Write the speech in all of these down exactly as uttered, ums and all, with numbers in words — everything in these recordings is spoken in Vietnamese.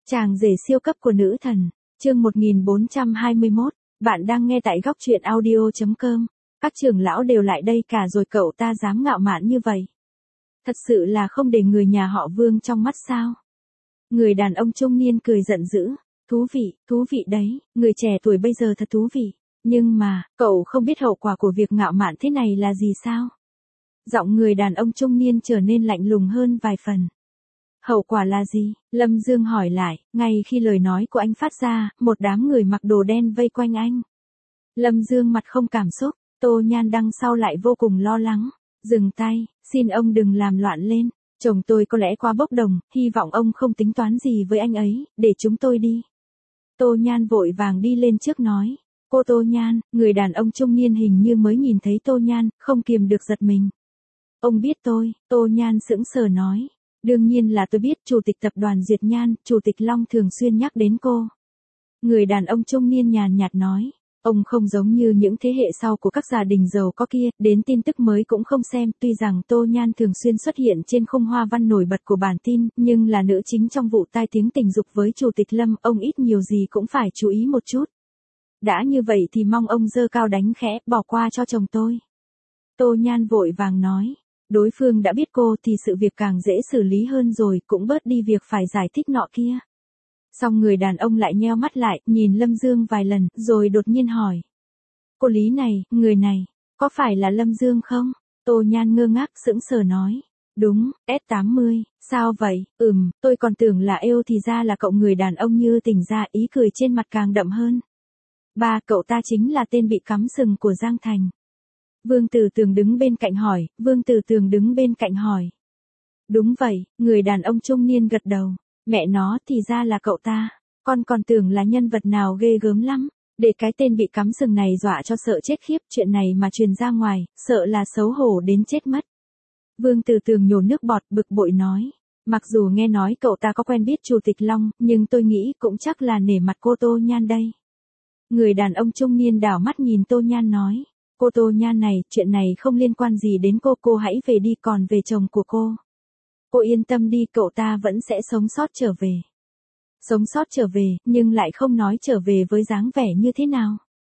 Chàng rể siêu cấp của nữ thần, chương một nghìn bốn trăm hai mươi mốt, bạn đang nghe tại góc truyện audio chấm com. Các trưởng lão đều lại đây cả rồi cậu ta dám ngạo mạn như vậy. Thật sự là không để người nhà họ Vương trong mắt sao? Người đàn ông trung niên cười giận dữ, thú vị, thú vị đấy, người trẻ tuổi bây giờ thật thú vị, nhưng mà, cậu không biết hậu quả của việc ngạo mạn thế này là gì sao? Giọng người đàn ông trung niên trở nên lạnh lùng hơn vài phần. Hậu quả là gì? Lâm Dương hỏi lại, ngay khi lời nói của anh phát ra, một đám người mặc đồ đen vây quanh anh. Lâm Dương mặt không cảm xúc, Tô Nhan đằng sau lại vô cùng lo lắng. Dừng tay, xin ông đừng làm loạn lên, chồng tôi có lẽ quá bốc đồng, hy vọng ông không tính toán gì với anh ấy, để chúng tôi đi. Tô Nhan vội vàng đi lên trước nói, cô Tô Nhan, người đàn ông trung niên hình như mới nhìn thấy Tô Nhan, không kiềm được giật mình. Ông biết tôi, Tô Nhan sững sờ nói. Đương nhiên là tôi biết, chủ tịch tập đoàn Diệt Nhan, chủ tịch Long thường xuyên nhắc đến cô. Người đàn ông trung niên nhàn nhạt nói, ông không giống như những thế hệ sau của các gia đình giàu có kia, đến tin tức mới cũng không xem, tuy rằng Tô Nhan thường xuyên xuất hiện trên khung hoa văn nổi bật của bản tin, nhưng là nữ chính trong vụ tai tiếng tình dục với chủ tịch Lâm, ông ít nhiều gì cũng phải chú ý một chút. Đã như vậy thì mong ông giơ cao đánh khẽ, bỏ qua cho chồng tôi. Tô Nhan vội vàng nói. Đối phương đã biết cô thì sự việc càng dễ xử lý hơn rồi, cũng bớt đi việc phải giải thích nọ kia. Xong người đàn ông lại nheo mắt lại, nhìn Lâm Dương vài lần, rồi đột nhiên hỏi. Cô Lý này, người này, có phải là Lâm Dương không? Tô Nhan ngơ ngác sững sờ nói. Đúng, S tám mươi, sao vậy? Ừm, tôi còn tưởng là yêu thì ra là cậu. Người đàn ông như tỉnh ra, ý cười trên mặt càng đậm hơn. Ba, cậu ta chính là tên bị cắm sừng của Giang Thành. Vương Tử Tường đứng bên cạnh hỏi, Vương Tử Tường đứng bên cạnh hỏi. Đúng vậy, người đàn ông trung niên gật đầu, mẹ nó thì ra là cậu ta, con còn tưởng là nhân vật nào ghê gớm lắm, để cái tên bị cắm sừng này dọa cho sợ chết khiếp, chuyện này mà truyền ra ngoài, sợ là xấu hổ đến chết mất. Vương Tử Tường nhổ nước bọt bực bội nói, mặc dù nghe nói cậu ta có quen biết chủ tịch Long, nhưng tôi nghĩ cũng chắc là nể mặt cô Tô Nhan đây. Người đàn ông trung niên đảo mắt nhìn Tô Nhan nói. Cô Tô Nhan này, chuyện này không liên quan gì đến cô, cô hãy về đi, còn về chồng của cô. Cô yên tâm đi, cậu ta vẫn sẽ sống sót trở về. Sống sót trở về, nhưng lại không nói trở về với dáng vẻ như thế nào.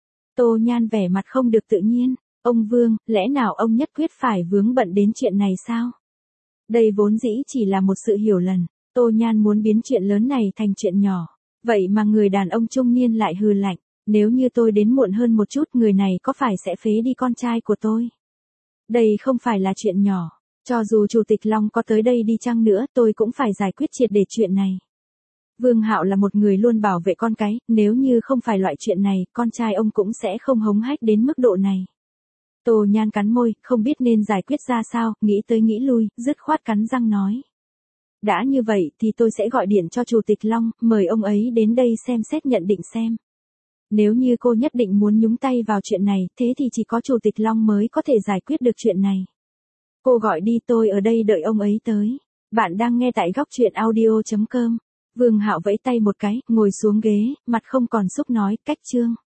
Tô Nhan vẻ mặt không được tự nhiên, ông Vương, lẽ nào ông nhất quyết phải vướng bận đến chuyện này sao? Đây vốn dĩ chỉ là một sự hiểu lầm, Tô Nhan muốn biến chuyện lớn này thành chuyện nhỏ. Vậy mà người đàn ông trung niên lại hừ lạnh. Nếu như tôi đến muộn hơn một chút, người này có phải sẽ phế đi con trai của tôi? Đây không phải là chuyện nhỏ, cho dù chủ tịch Long có tới đây đi chăng nữa, tôi cũng phải giải quyết triệt để chuyện này. Vương Hạo là một người luôn bảo vệ con cái, nếu như không phải loại chuyện này, con trai ông cũng sẽ không hống hách đến mức độ này. Tô Nhan cắn môi, không biết nên giải quyết ra sao, nghĩ tới nghĩ lui, dứt khoát cắn răng nói. Đã như vậy thì tôi sẽ gọi điện cho chủ tịch Long, mời ông ấy đến đây xem xét nhận định xem. Nếu như cô nhất định muốn nhúng tay vào chuyện này, thế thì chỉ có chủ tịch Long mới có thể giải quyết được chuyện này. Cô gọi đi, tôi ở đây đợi ông ấy tới. Bạn đang nghe tại góc truyện audio chấm com. Vương Hạo vẫy tay một cái, ngồi xuống ghế, mặt không còn xúc nói, cách chương.